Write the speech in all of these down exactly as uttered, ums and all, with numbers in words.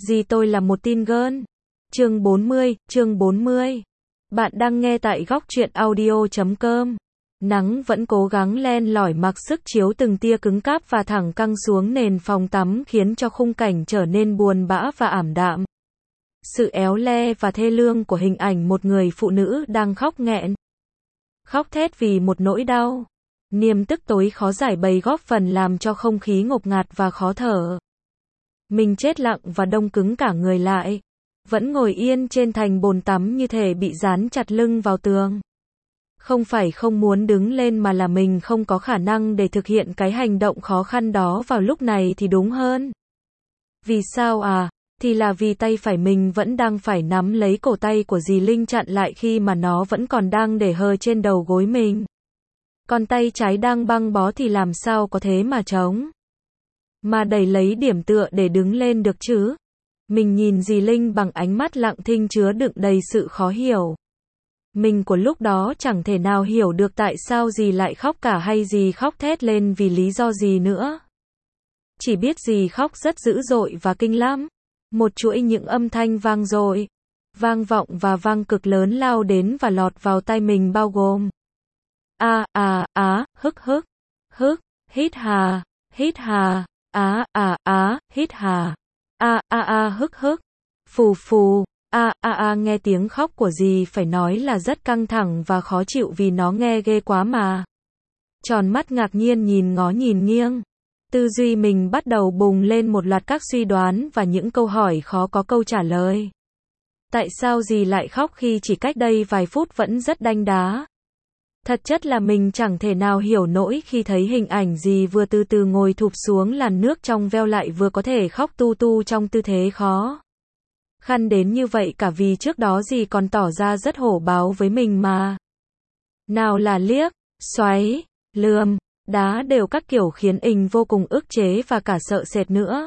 Dì tôi là một teen girl. Chương bốn mươi, chương bốn mươi. Bạn đang nghe tại góc truyện audio chấm com. Nắng vẫn cố gắng len lỏi mặc sức chiếu từng tia cứng cáp và thẳng căng xuống nền phòng tắm khiến cho khung cảnh trở nên buồn bã và ảm đạm. Sự éo le và thê lương của hình ảnh một người phụ nữ đang khóc nghẹn. Khóc thét vì một nỗi đau. Niềm tức tối khó giải bày góp phần làm cho không khí ngột ngạt và khó thở. Mình chết lặng và đông cứng cả người lại. Vẫn ngồi yên trên thành bồn tắm như thể bị dán chặt lưng vào tường. Không phải không muốn đứng lên mà là mình không có khả năng để thực hiện cái hành động khó khăn đó vào lúc này thì đúng hơn. Vì sao à? Thì là vì tay phải mình vẫn đang phải nắm lấy cổ tay của dì Linh chặn lại khi mà nó vẫn còn đang để hờ trên đầu gối mình. Còn tay trái đang băng bó thì làm sao có thế mà chống. Mà đẩy lấy điểm tựa để đứng lên được chứ. Mình nhìn dì Linh bằng ánh mắt lặng thinh chứa đựng đầy sự khó hiểu. Mình của lúc đó chẳng thể nào hiểu được tại sao dì lại khóc cả hay dì khóc thét lên vì lý do gì nữa. Chỉ biết dì khóc rất dữ dội và kinh lắm. Một chuỗi những âm thanh vang dội, vang vọng và vang cực lớn lao đến và lọt vào tai mình bao gồm a à á, hức hức, hức, hít hà, hít hà, á à á, hít hà, a a a hức hức, phù phù, a a a. Nghe tiếng khóc của dì phải nói là rất căng thẳng và khó chịu vì nó nghe ghê quá mà. Tròn mắt ngạc nhiên nhìn ngó nhìn nghiêng. Tư duy mình bắt đầu bùng lên một loạt các suy đoán và những câu hỏi khó có câu trả lời. Tại sao dì lại khóc khi chỉ cách đây vài phút vẫn rất đanh đá? Thật chất là mình chẳng thể nào hiểu nổi khi thấy hình ảnh dì vừa từ từ ngồi thụp xuống làn nước trong veo lại vừa có thể khóc tu tu trong tư thế khó khăn đến như vậy cả vì trước đó dì còn tỏ ra rất hổ báo với mình mà. Nào là liếc, xoáy, lườm, đá đều các kiểu khiến ình vô cùng ức chế và cả sợ sệt nữa.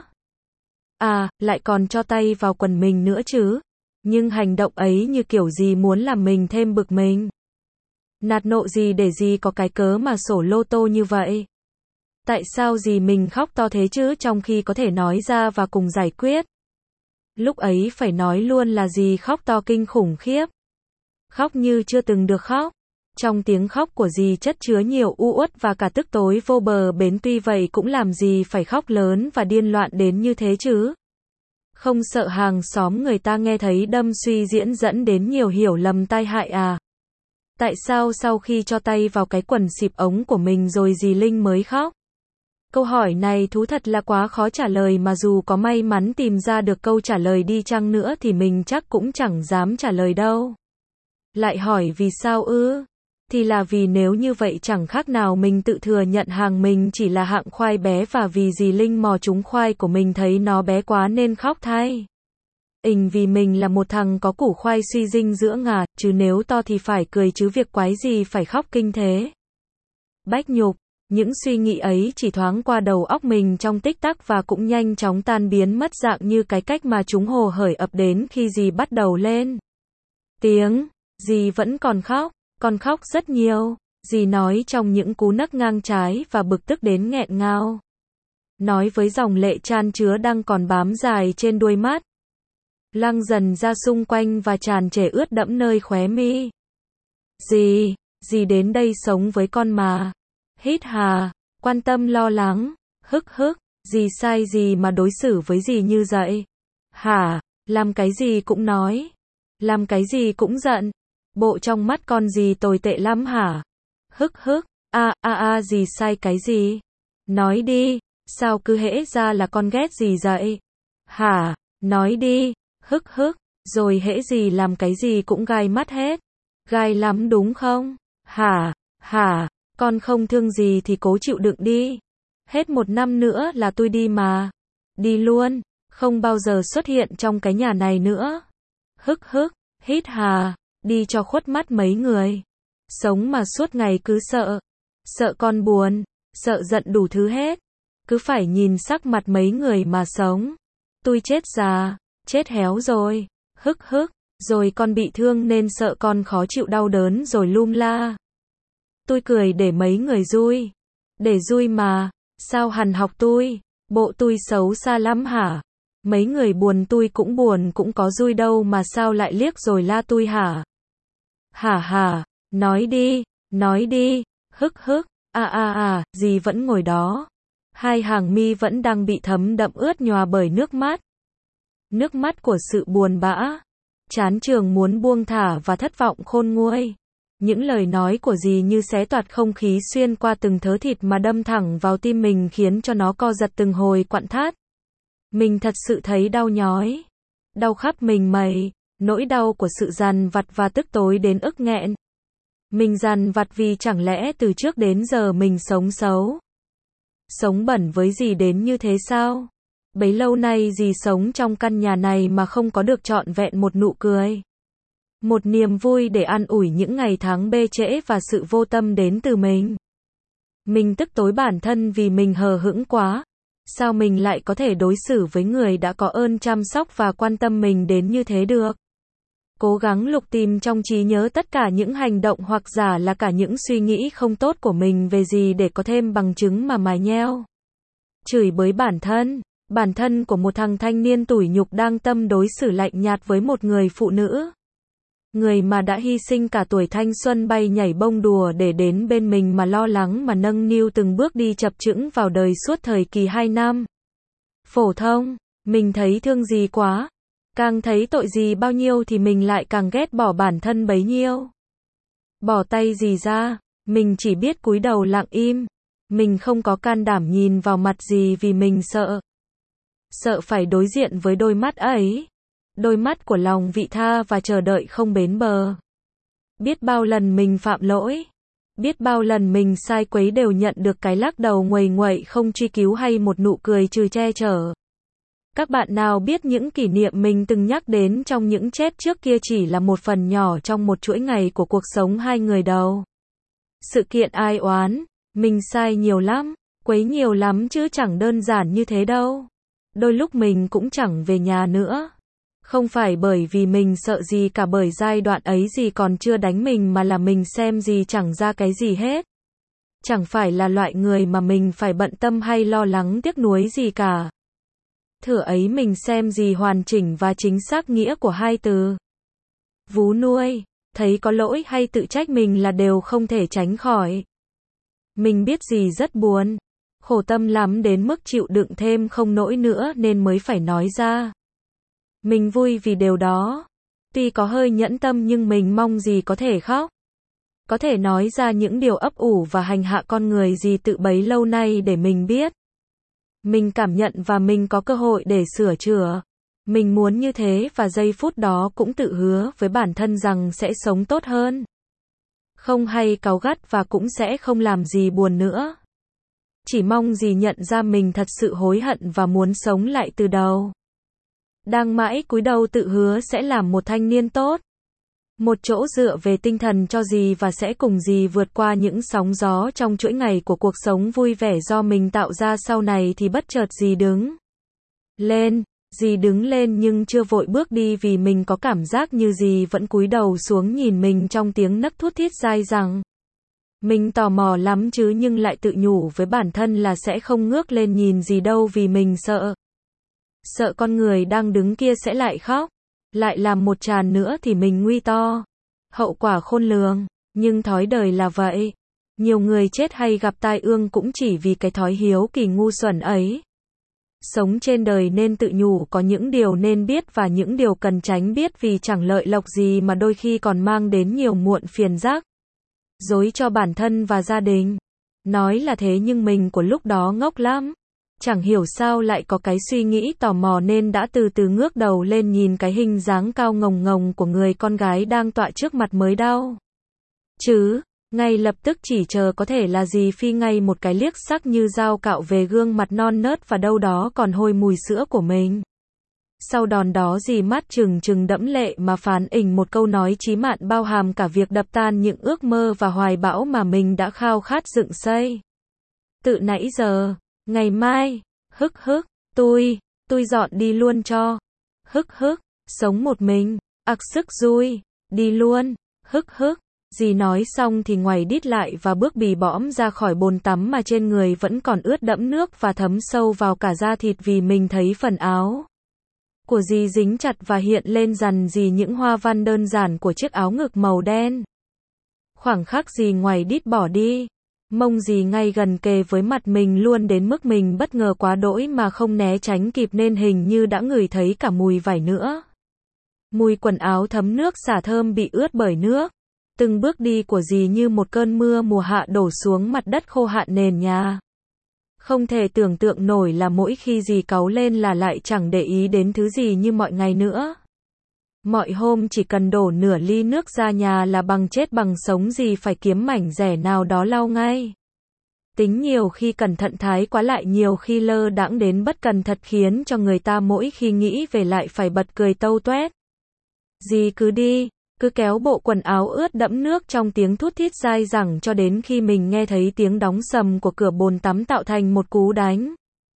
À, lại còn cho tay vào quần mình nữa chứ. Nhưng hành động ấy như kiểu gì muốn làm mình thêm bực mình. Nạt nộ gì để gì có cái cớ mà sổ lô tô như vậy. Tại sao gì mình khóc to thế chứ trong khi có thể nói ra và cùng giải quyết. Lúc ấy phải nói luôn là gì khóc to kinh khủng khiếp. Khóc như chưa từng được khóc. Trong tiếng khóc của dì chất chứa nhiều u uất và cả tức tối vô bờ bến, tuy vậy cũng làm gì phải khóc lớn và điên loạn đến như thế chứ. Không sợ hàng xóm người ta nghe thấy đâm suy diễn dẫn đến nhiều hiểu lầm tai hại à? Tại sao sau khi cho tay vào cái quần xịp ống của mình rồi dì Linh mới khóc? Câu hỏi này thú thật là quá khó trả lời mà dù có may mắn tìm ra được câu trả lời đi chăng nữa thì mình chắc cũng chẳng dám trả lời đâu. Lại hỏi vì sao ư? Thì là vì nếu như vậy chẳng khác nào mình tự thừa nhận hàng mình chỉ là hạng khoai bé và vì dì Linh mò trúng khoai của mình thấy nó bé quá nên khóc thay. Ình vì mình là một thằng có củ khoai suy dinh dưỡng à, chứ nếu to thì phải cười chứ việc quái gì phải khóc kinh thế. Bách nhục, những suy nghĩ ấy chỉ thoáng qua đầu óc mình trong tích tắc và cũng nhanh chóng tan biến mất dạng như cái cách mà chúng hồ hởi ập đến khi dì bắt đầu lên tiếng, dì vẫn còn khóc. Con khóc rất nhiều, dì nói trong những cú nấc ngang trái và bực tức đến nghẹn ngào. Nói với dòng lệ chan chứa đang còn bám dài trên đuôi mắt. Lăn dần ra xung quanh và tràn trề ướt đẫm nơi khóe mi. Dì, dì đến đây sống với con mà. Hít hà, quan tâm lo lắng, hức hức, dì sai gì mà đối xử với dì như vậy? Hả, làm cái gì cũng nói. Làm cái gì cũng giận. Bộ trong mắt con gì tồi tệ lắm hả? Hức hức, a a a gì sai cái gì? Nói đi, sao cứ hễ ra là con ghét gì vậy? Hả, nói đi, hức hức, rồi hễ gì làm cái gì cũng gai mắt hết. Gai lắm đúng không? Hả, hả, con không thương gì thì cố chịu đựng đi. Hết một năm nữa là tôi đi mà. Đi luôn, không bao giờ xuất hiện trong cái nhà này nữa. Hức hức, hít hà. Đi cho khuất mắt mấy người. Sống mà suốt ngày cứ sợ. Sợ con buồn. Sợ giận đủ thứ hết. Cứ phải nhìn sắc mặt mấy người mà sống. Tôi chết già. Chết héo rồi. Hức hức. Rồi con bị thương nên sợ con khó chịu đau đớn rồi lum la. Tôi cười để mấy người vui. Để vui mà. Sao hằn học tôi? Bộ tôi xấu xa lắm hả? Mấy người buồn tui cũng buồn cũng có dui đâu mà sao lại liếc rồi la tui hả? Hả hả, nói đi, nói đi, hức hức, à à à, dì vẫn ngồi đó. Hai hàng mi vẫn đang bị thấm đậm ướt nhòa bởi nước mắt. Nước mắt của sự buồn bã. Chán trường muốn buông thả và thất vọng khôn nguôi. Những lời nói của dì như xé toạc không khí xuyên qua từng thớ thịt mà đâm thẳng vào tim mình khiến cho nó co giật từng hồi quặn thắt. Mình thật sự thấy đau nhói. Đau khắp mình mẩy, nỗi đau của sự dằn vặt và tức tối đến ức nghẹn. Mình dằn vặt vì chẳng lẽ từ trước đến giờ mình sống xấu. Sống bẩn với dì đến như thế sao? Bấy lâu nay dì sống trong căn nhà này mà không có được trọn vẹn một nụ cười. Một niềm vui để an ủi những ngày tháng bê trễ và sự vô tâm đến từ mình. Mình tức tối bản thân vì mình hờ hững quá. Sao mình lại có thể đối xử với người đã có ơn chăm sóc và quan tâm mình đến như thế được? Cố gắng lục tìm trong trí nhớ tất cả những hành động hoặc giả là cả những suy nghĩ không tốt của mình về gì để có thêm bằng chứng mà mài nheo. Chửi bới bản thân. Bản thân của một thằng thanh niên tủi nhục đang tâm đối xử lạnh nhạt với một người phụ nữ. Người mà đã hy sinh cả tuổi thanh xuân bay nhảy bông đùa để đến bên mình mà lo lắng mà nâng niu từng bước đi chập chững vào đời suốt thời kỳ hai năm. Phổ thông, mình thấy thương dì quá. Càng thấy tội dì bao nhiêu thì mình lại càng ghét bỏ bản thân bấy nhiêu. Bỏ tay dì ra, mình chỉ biết cúi đầu lặng im. Mình không có can đảm nhìn vào mặt dì vì mình sợ. Sợ phải đối diện với đôi mắt ấy. Đôi mắt của lòng vị tha và chờ đợi không bến bờ. Biết bao lần mình phạm lỗi. Biết bao lần mình sai quấy đều nhận được cái lắc đầu nguầy nguậy không truy cứu hay một nụ cười trừ che chở. Các bạn nào biết những kỷ niệm mình từng nhắc đến trong những chat trước kia chỉ là một phần nhỏ trong một chuỗi ngày của cuộc sống hai người đầu. Sự kiện ai oán, mình sai nhiều lắm, quấy nhiều lắm chứ chẳng đơn giản như thế đâu. Đôi lúc mình cũng chẳng về nhà nữa. Không phải bởi vì mình sợ gì cả, bởi giai đoạn ấy gì còn chưa đánh mình mà là mình xem gì chẳng ra cái gì hết. Chẳng phải là loại người mà mình phải bận tâm hay lo lắng tiếc nuối gì cả. Thửa ấy mình xem gì hoàn chỉnh và chính xác nghĩa của hai từ. Vú nuôi, thấy có lỗi hay tự trách mình là đều không thể tránh khỏi. Mình biết gì rất buồn, khổ tâm lắm đến mức chịu đựng thêm không nổi nữa nên mới phải nói ra. Mình vui vì điều đó. Tuy có hơi nhẫn tâm nhưng mình mong gì có thể khóc. Có thể nói ra những điều ấp ủ và hành hạ con người gì tự bấy lâu nay để mình biết. Mình cảm nhận và mình có cơ hội để sửa chữa. Mình muốn như thế và giây phút đó cũng tự hứa với bản thân rằng sẽ sống tốt hơn. Không hay cáu gắt và cũng sẽ không làm gì buồn nữa. Chỉ mong gì nhận ra mình thật sự hối hận và muốn sống lại từ đầu. Đang mãi cúi đầu tự hứa sẽ làm một thanh niên tốt. Một chỗ dựa về tinh thần cho dì và sẽ cùng dì vượt qua những sóng gió trong chuỗi ngày của cuộc sống vui vẻ do mình tạo ra sau này thì bất chợt dì đứng lên. Dì đứng lên nhưng chưa vội bước đi vì mình có cảm giác như dì vẫn cúi đầu xuống nhìn mình trong tiếng nấc thút thít dai dẳng. Mình tò mò lắm chứ nhưng lại tự nhủ với bản thân là sẽ không ngước lên nhìn gì đâu vì mình sợ. Sợ con người đang đứng kia sẽ lại khóc. Lại làm một tràn nữa thì mình nguy to. Hậu quả khôn lường. Nhưng thói đời là vậy. Nhiều người chết hay gặp tai ương cũng chỉ vì cái thói hiếu kỳ ngu xuẩn ấy. Sống trên đời nên tự nhủ có những điều nên biết và những điều cần tránh biết vì chẳng lợi lộc gì mà đôi khi còn mang đến nhiều muộn phiền rắc. Dối cho bản thân và gia đình. Nói là thế nhưng mình của lúc đó ngốc lắm. Chẳng hiểu sao lại có cái suy nghĩ tò mò nên đã từ từ ngước đầu lên nhìn cái hình dáng cao ngồng ngồng của người con gái đang tọa trước mặt mới đau. Chứ, ngay lập tức chỉ chờ có thể là gì phi ngay một cái liếc sắc như dao cạo về gương mặt non nớt và đâu đó còn hôi mùi sữa của mình. Sau đòn đó dì mắt trừng trừng đẫm lệ mà phán ình một câu nói chí mạng bao hàm cả việc đập tan những ước mơ và hoài bão mà mình đã khao khát dựng xây. Tự nãy giờ, ngày mai, hức hức, tôi, tôi dọn đi luôn cho. Hức hức, sống một mình, ặc sức vui, đi luôn, hức hức. Dì nói xong thì ngoảy đít lại và bước bì bõm ra khỏi bồn tắm mà trên người vẫn còn ướt đẫm nước và thấm sâu vào cả da thịt vì mình thấy phần áo của dì dính chặt và hiện lên dằn dì những hoa văn đơn giản của chiếc áo ngực màu đen. Khoảng khắc dì ngoáy đít bỏ đi, mông dì ngay gần kề với mặt mình luôn đến mức mình bất ngờ quá đỗi mà không né tránh kịp nên hình như đã ngửi thấy cả mùi vải nữa. Mùi quần áo thấm nước xả thơm bị ướt bởi nước. Từng bước đi của dì như một cơn mưa mùa hạ đổ xuống mặt đất khô hạn nền nhà. Không thể tưởng tượng nổi là mỗi khi dì cáu lên là lại chẳng để ý đến thứ gì như mọi ngày nữa. Mọi hôm chỉ cần đổ nửa ly nước ra nhà là bằng chết bằng sống dì phải kiếm mảnh rẻ nào đó lau ngay. Tính nhiều khi cẩn thận thái quá lại nhiều khi lơ đãng đến bất cần thật khiến cho người ta mỗi khi nghĩ về lại phải bật cười tâu tuét. Dì cứ đi, cứ kéo bộ quần áo ướt đẫm nước trong tiếng thút thít dai dẳng cho đến khi mình nghe thấy tiếng đóng sầm của cửa bồn tắm tạo thành một cú đánh.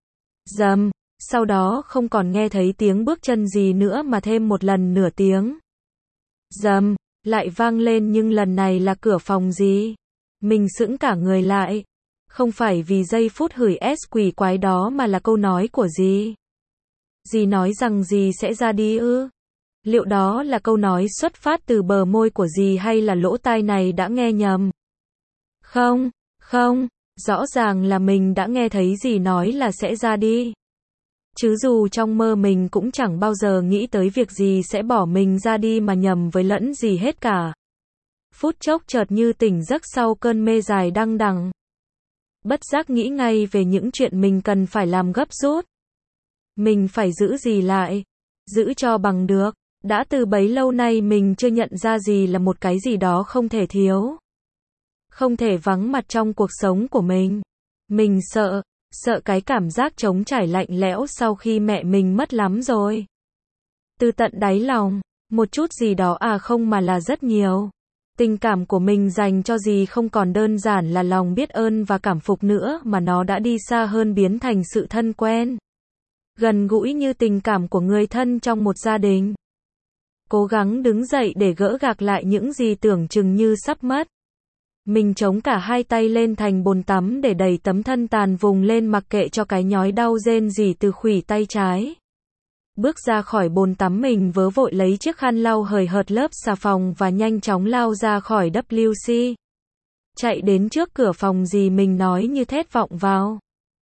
Dầm, sau đó không còn nghe thấy tiếng bước chân gì nữa mà thêm một lần nửa tiếng. Dầm, lại vang lên nhưng lần này là cửa phòng dì. Mình sững cả người lại. Không phải vì giây phút hửi s quỷ quái đó mà là câu nói của dì. Dì nói rằng dì sẽ ra đi ư? Liệu đó là câu nói xuất phát từ bờ môi của dì hay là lỗ tai này đã nghe nhầm? Không, không, rõ ràng là mình đã nghe thấy dì nói là sẽ ra đi. Chứ dù trong mơ mình cũng chẳng bao giờ nghĩ tới việc dì sẽ bỏ mình ra đi mà nhầm với lẫn gì hết cả. Phút chốc chợt như tỉnh giấc sau cơn mê dài đăng đằng. Bất giác nghĩ ngay về những chuyện mình cần phải làm gấp rút. Mình phải giữ dì lại, giữ cho bằng được. Đã từ bấy lâu nay mình chưa nhận ra gì là một cái gì đó không thể thiếu. Không thể vắng mặt trong cuộc sống của mình. Mình sợ, sợ cái cảm giác trống trải lạnh lẽo sau khi mẹ mình mất lắm rồi. Từ tận đáy lòng, một chút gì đó à không mà là rất nhiều. Tình cảm của mình dành cho dì không còn đơn giản là lòng biết ơn và cảm phục nữa mà nó đã đi xa hơn biến thành sự thân quen. Gần gũi như tình cảm của người thân trong một gia đình. Cố gắng đứng dậy để gỡ gạc lại những gì tưởng chừng như sắp mất. Mình chống cả hai tay lên thành bồn tắm để đẩy tấm thân tàn vùng lên mặc kệ cho cái nhói đau rên rỉ từ khuỷu tay trái. Bước ra khỏi bồn tắm mình vớ vội lấy chiếc khăn lau hời hợt lớp xà phòng và nhanh chóng lao ra khỏi vê kép xê. Chạy đến trước cửa phòng dì mình nói như thét vọng vào.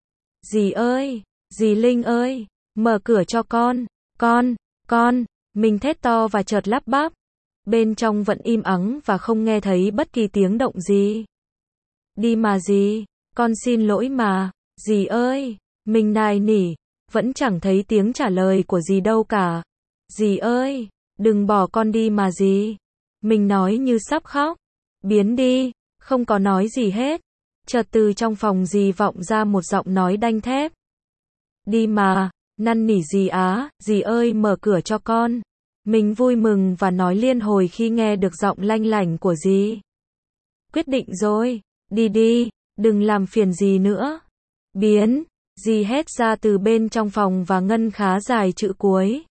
Dì ơi, dì Linh ơi, mở cửa cho con, con, con. Mình thét to và chợt lắp bắp. Bên trong vẫn im ắng và không nghe thấy bất kỳ tiếng động gì. Đi mà dì, con xin lỗi mà, dì ơi, mình nài nỉ, vẫn chẳng thấy tiếng trả lời của dì đâu cả. Dì ơi, đừng bỏ con đi mà dì. Mình nói như sắp khóc. Biến đi, không có nói gì hết. Chợt từ trong phòng dì vọng ra một giọng nói đanh thép. Đi mà. Năn nỉ dì á, dì ơi mở cửa cho con. Mình vui mừng và nói liên hồi khi nghe được giọng lanh lảnh của dì. Quyết định rồi, đi đi, đừng làm phiền dì nữa. Biến, dì hét ra từ bên trong phòng và ngân khá dài chữ cuối.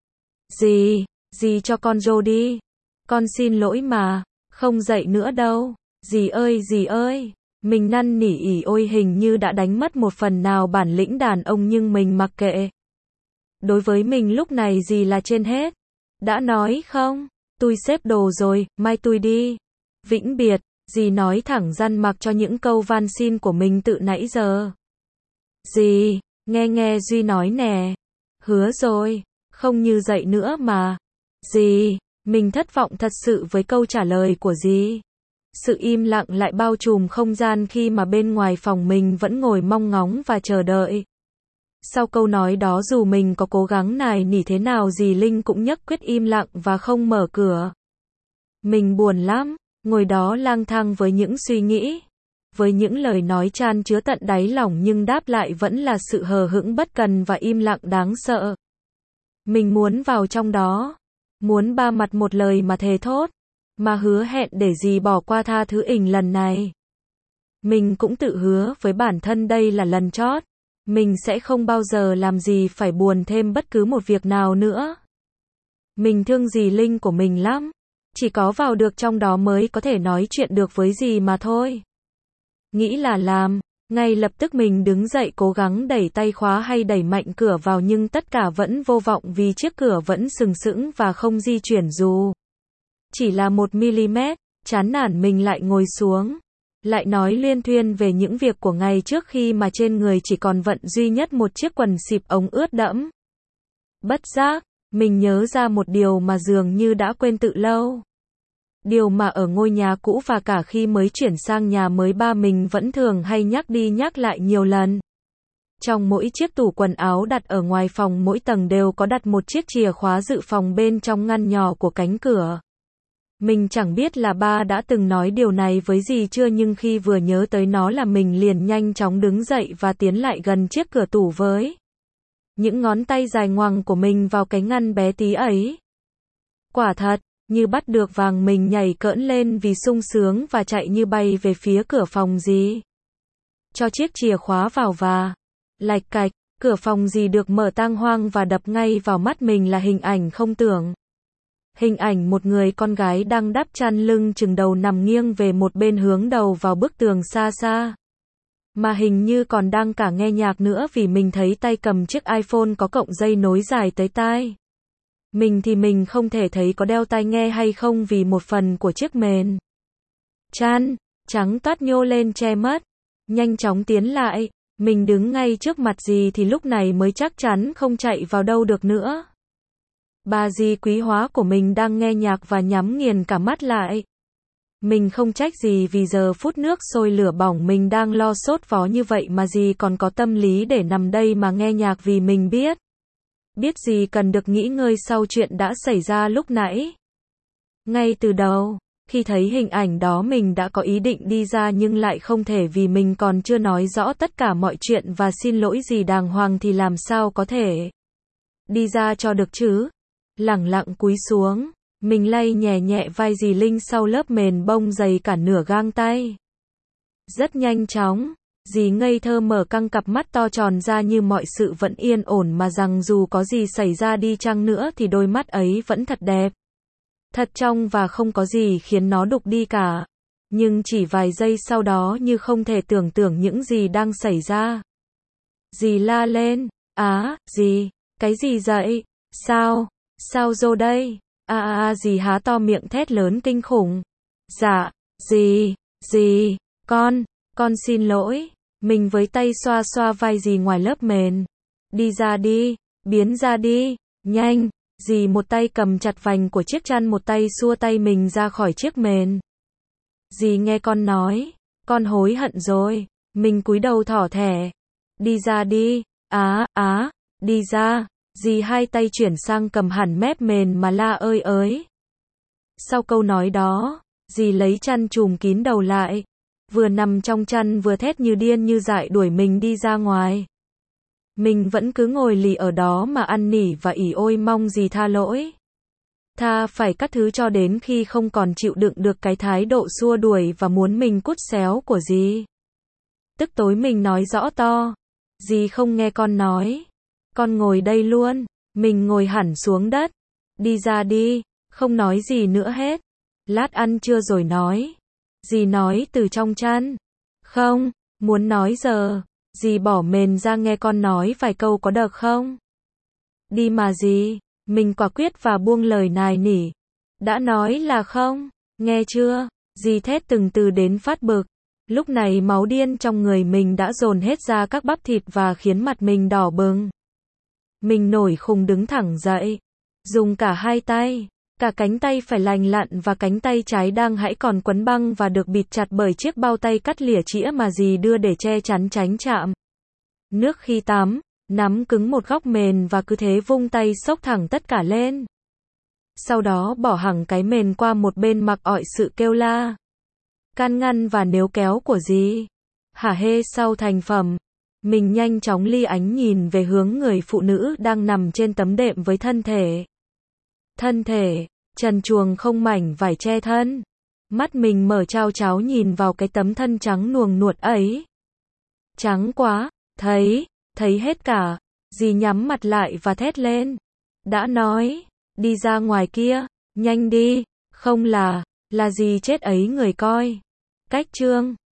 Dì, dì cho con vô đi. Con xin lỗi mà, không dậy nữa đâu. Dì ơi dì ơi. Mình năn nỉ ỉ ôi hình như đã đánh mất một phần nào bản lĩnh đàn ông nhưng mình mặc kệ. Đối với mình lúc này dì là trên hết. Đã nói không, tôi xếp đồ rồi, mai tôi đi. Vĩnh biệt, dì nói thẳng răn mặc cho những câu van xin của mình tự nãy giờ. Dì, nghe nghe Duy nói nè. Hứa rồi, không như dậy nữa mà. Dì, mình thất vọng thật sự với câu trả lời của dì. Sự im lặng lại bao trùm không gian khi mà bên ngoài phòng mình vẫn ngồi mong ngóng và chờ đợi. Sau câu nói đó dù mình có cố gắng nài nỉ thế nào dì Linh cũng nhất quyết im lặng và không mở cửa. Mình buồn lắm, ngồi đó lang thang với những suy nghĩ, với những lời nói chan chứa tận đáy lòng nhưng đáp lại vẫn là sự hờ hững bất cần và im lặng đáng sợ. Mình muốn vào trong đó, muốn ba mặt một lời mà thề thốt, mà hứa hẹn để dì bỏ qua tha thứ ình lần này. Mình cũng tự hứa với bản thân đây là lần chót. Mình sẽ không bao giờ làm gì phải buồn thêm bất cứ một việc nào nữa. Mình thương dì Linh của mình lắm. Chỉ có vào được trong đó mới có thể nói chuyện được với dì mà thôi. Nghĩ là làm, Ngay lập tức mình đứng dậy cố gắng đẩy tay khóa hay đẩy mạnh cửa vào nhưng tất cả vẫn vô vọng vì chiếc cửa vẫn sừng sững và không di chuyển dù chỉ là một mi-li-mét, chán nản mình lại ngồi xuống. Lại nói liên thuyên về những việc của ngày trước khi mà trên người chỉ còn vận duy nhất một chiếc quần xịp ống ướt đẫm. Bất giác, mình nhớ ra một điều mà dường như đã quên từ lâu. Điều mà ở ngôi nhà cũ và cả khi mới chuyển sang nhà mới ba mình vẫn thường hay nhắc đi nhắc lại nhiều lần. Trong mỗi chiếc tủ quần áo đặt ở ngoài phòng mỗi tầng đều có đặt một chiếc chìa khóa dự phòng bên trong ngăn nhỏ của cánh cửa. Mình chẳng biết là ba đã từng nói điều này với dì chưa nhưng khi vừa nhớ tới nó là mình liền nhanh chóng đứng dậy và tiến lại gần chiếc cửa tủ với những ngón tay dài ngoằng của mình vào cái ngăn bé tí ấy. Quả thật, như bắt được vàng mình nhảy cỡn lên vì sung sướng và chạy như bay về phía cửa phòng dì. Cho chiếc chìa khóa vào và lạch cạch, cửa phòng dì được mở tang hoang và đập ngay vào mắt mình là hình ảnh không tưởng. Hình ảnh một người con gái đang đắp chăn lưng chừng đầu nằm nghiêng về một bên hướng đầu vào bức tường xa xa. Mà hình như còn đang cả nghe nhạc nữa vì mình thấy tay cầm chiếc iPhone có cọng dây nối dài tới tai. Mình thì mình không thể thấy có đeo tai nghe hay không vì một phần của chiếc mền chăn trắng toát nhô lên che mất. Nhanh chóng tiến lại, mình đứng ngay trước mặt dì thì lúc này mới chắc chắn không chạy vào đâu được nữa. Bà dì quý hóa của mình đang nghe nhạc và nhắm nghiền cả mắt lại. Mình không trách dì vì giờ phút nước sôi lửa bỏng mình đang lo sốt vó như vậy mà dì còn có tâm lý để nằm đây mà nghe nhạc vì mình biết. Biết dì cần được nghỉ ngơi sau chuyện đã xảy ra lúc nãy. Ngay từ đầu, khi thấy hình ảnh đó mình đã có ý định đi ra nhưng lại không thể vì mình còn chưa nói rõ tất cả mọi chuyện và xin lỗi dì đàng hoàng thì làm sao có thể đi ra cho được chứ. Lẳng lặng cúi xuống, mình lay nhẹ nhẹ vai dì Linh sau lớp mền bông dày cả nửa gang tay. Rất nhanh chóng, dì ngây thơ mở căng cặp mắt to tròn ra như mọi sự vẫn yên ổn mà rằng dù có gì xảy ra đi chăng nữa thì đôi mắt ấy vẫn thật đẹp. Thật trong và không có gì khiến nó đục đi cả. Nhưng chỉ vài giây sau đó như không thể tưởng tượng những gì đang xảy ra. Dì la lên, á, dì, cái gì vậy, sao? Sao rô đây? À à à dì há to miệng thét lớn kinh khủng. Dạ, dì, dì, con, con xin lỗi. Mình với tay xoa xoa vai dì ngoài lớp mền. Đi ra đi, biến ra đi, nhanh. Dì một tay cầm chặt vành của chiếc chăn một tay xua tay mình ra khỏi chiếc mền. Dì nghe con nói, con hối hận rồi. Mình cúi đầu thỏ thẻ. Đi ra đi, á, á, đi ra. Dì hai tay chuyển sang cầm hẳn mép mền mà la ơi ới. Sau câu nói đó, dì lấy chăn trùm kín đầu lại. Vừa nằm trong chăn vừa thét như điên như dại đuổi mình đi ra ngoài. Mình vẫn cứ ngồi lì ở đó mà ăn nỉ và ỉ ôi mong dì tha lỗi. Tha phải các thứ cho đến khi không còn chịu đựng được cái thái độ xua đuổi và muốn mình cút xéo của dì. Tức tối mình nói rõ to. Dì không nghe con nói. Con ngồi đây luôn. Mình ngồi hẳn xuống đất. Đi ra đi. Không nói gì nữa hết. Lát ăn trưa rồi nói. Dì nói từ trong chăn. Không, muốn nói giờ. Dì bỏ mền ra nghe con nói vài câu có được không? Đi mà dì. Mình quả quyết và buông lời nài nỉ. Đã nói là không. Nghe chưa? Dì thét từng từ đến phát bực. Lúc này máu điên trong người mình đã dồn hết ra các bắp thịt và khiến mặt mình đỏ bừng. Mình nổi khùng đứng thẳng dậy. Dùng cả hai tay. Cả cánh tay phải lành lặn và cánh tay trái đang hãy còn quấn băng và được bịt chặt bởi chiếc bao tay cắt lìa chĩa mà dì đưa để che chắn tránh chạm nước khi tắm, nắm cứng một góc mền và cứ thế vung tay xốc thẳng tất cả lên. Sau đó bỏ hẳn cái mền qua một bên mặc ọi sự kêu la, can ngăn và níu kéo của dì. Hả hê sau thành phẩm, mình nhanh chóng ly ánh nhìn về hướng người phụ nữ đang nằm trên tấm đệm với thân thể. Thân thể, trần truồng không mảnh vải che thân. Mắt mình mở trao tráo nhìn vào cái tấm thân trắng nuồng nuột ấy. Trắng quá, thấy, thấy hết cả. Dì nhắm mặt lại và thét lên. Đã nói, đi ra ngoài kia, nhanh đi, không là, là gì chết ấy người coi. Cách chương